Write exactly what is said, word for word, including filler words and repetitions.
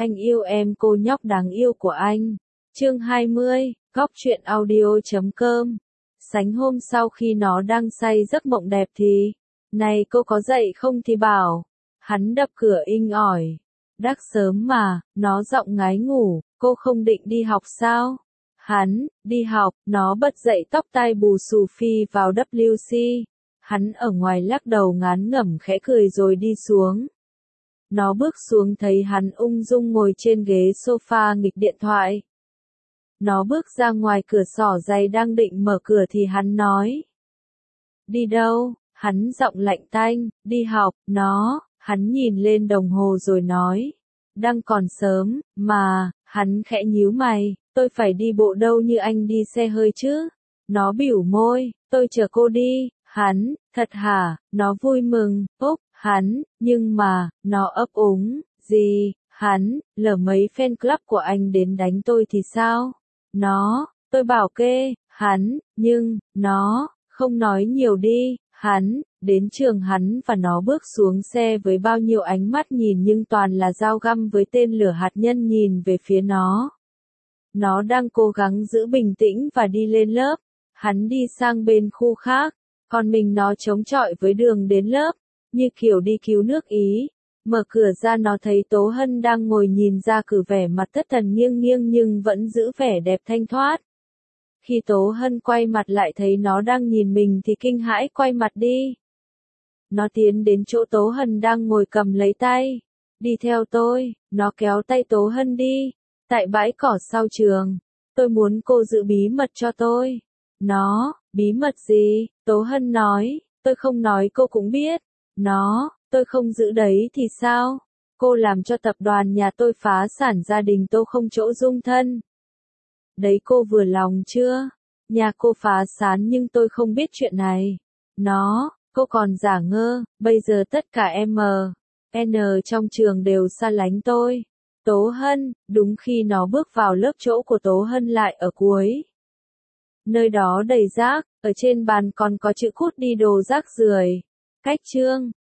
Anh yêu em cô nhóc đáng yêu của anh. Chương hai mươi, góc truyện audio chấm com. Sánh hôm sau khi nó đang say giấc mộng đẹp thì, này cô có dậy không thì bảo. Hắn đập cửa inh ỏi. Đắc sớm mà, nó giọng ngái ngủ, cô không định đi học sao? Hắn, đi học, nó bật dậy tóc tai bù xù phi vào vê kép xê. Hắn ở ngoài lắc đầu ngán ngẩm khẽ cười rồi đi xuống. Nó bước xuống thấy hắn ung dung ngồi trên ghế sofa nghịch điện thoại. Nó bước ra ngoài cửa xỏ giày đang định mở cửa thì hắn nói. Đi đâu? Hắn giọng lạnh tanh, đi học, nó, hắn nhìn lên đồng hồ rồi nói. Đang còn sớm, mà, hắn khẽ nhíu mày, tôi phải đi bộ đâu như anh đi xe hơi chứ? Nó bĩu môi, tôi chờ cô đi, hắn, thật hả? Nó vui mừng, úp, hắn, nhưng mà, nó ấp úng, gì, hắn, lỡ mấy fan club của anh đến đánh tôi thì sao? Nó, tôi bảo kê, hắn, nhưng, nó, không nói nhiều đi, hắn, đến trường hắn và nó bước xuống xe với bao nhiêu ánh mắt nhìn nhưng toàn là dao găm với tên lửa hạt nhân nhìn về phía nó. Nó đang cố gắng giữ bình tĩnh và đi lên lớp, hắn đi sang bên khu khác, còn mình nó chống chọi với đường đến lớp, như kiểu đi cứu nước Ý. Mở cửa ra nó thấy Tố Hân đang ngồi nhìn ra cửa vẻ mặt thất thần nghiêng nghiêng nhưng vẫn giữ vẻ đẹp thanh thoát. Khi Tố Hân quay mặt lại thấy nó đang nhìn mình thì kinh hãi quay mặt đi. Nó tiến đến chỗ Tố Hân đang ngồi cầm lấy tay. Đi theo tôi, nó kéo tay Tố Hân đi. Tại bãi cỏ sau trường, tôi muốn cô giữ bí mật cho tôi. Nó, bí mật gì? Tố Hân nói, tôi không nói cô cũng biết. Nó, tôi không giữ đấy thì sao? Cô làm cho tập đoàn nhà tôi phá sản gia đình tôi không chỗ dung thân. Đấy cô vừa lòng chưa? Nhà cô phá sản nhưng tôi không biết chuyện này. Nó, cô còn giả ngơ, bây giờ tất cả em N trong trường đều xa lánh tôi. Tố Hân, đúng khi nó bước vào lớp chỗ của Tố Hân lại ở cuối. Nơi đó đầy rác, ở trên bàn còn có chữ cút đi đồ rác rưởi. Cách chương,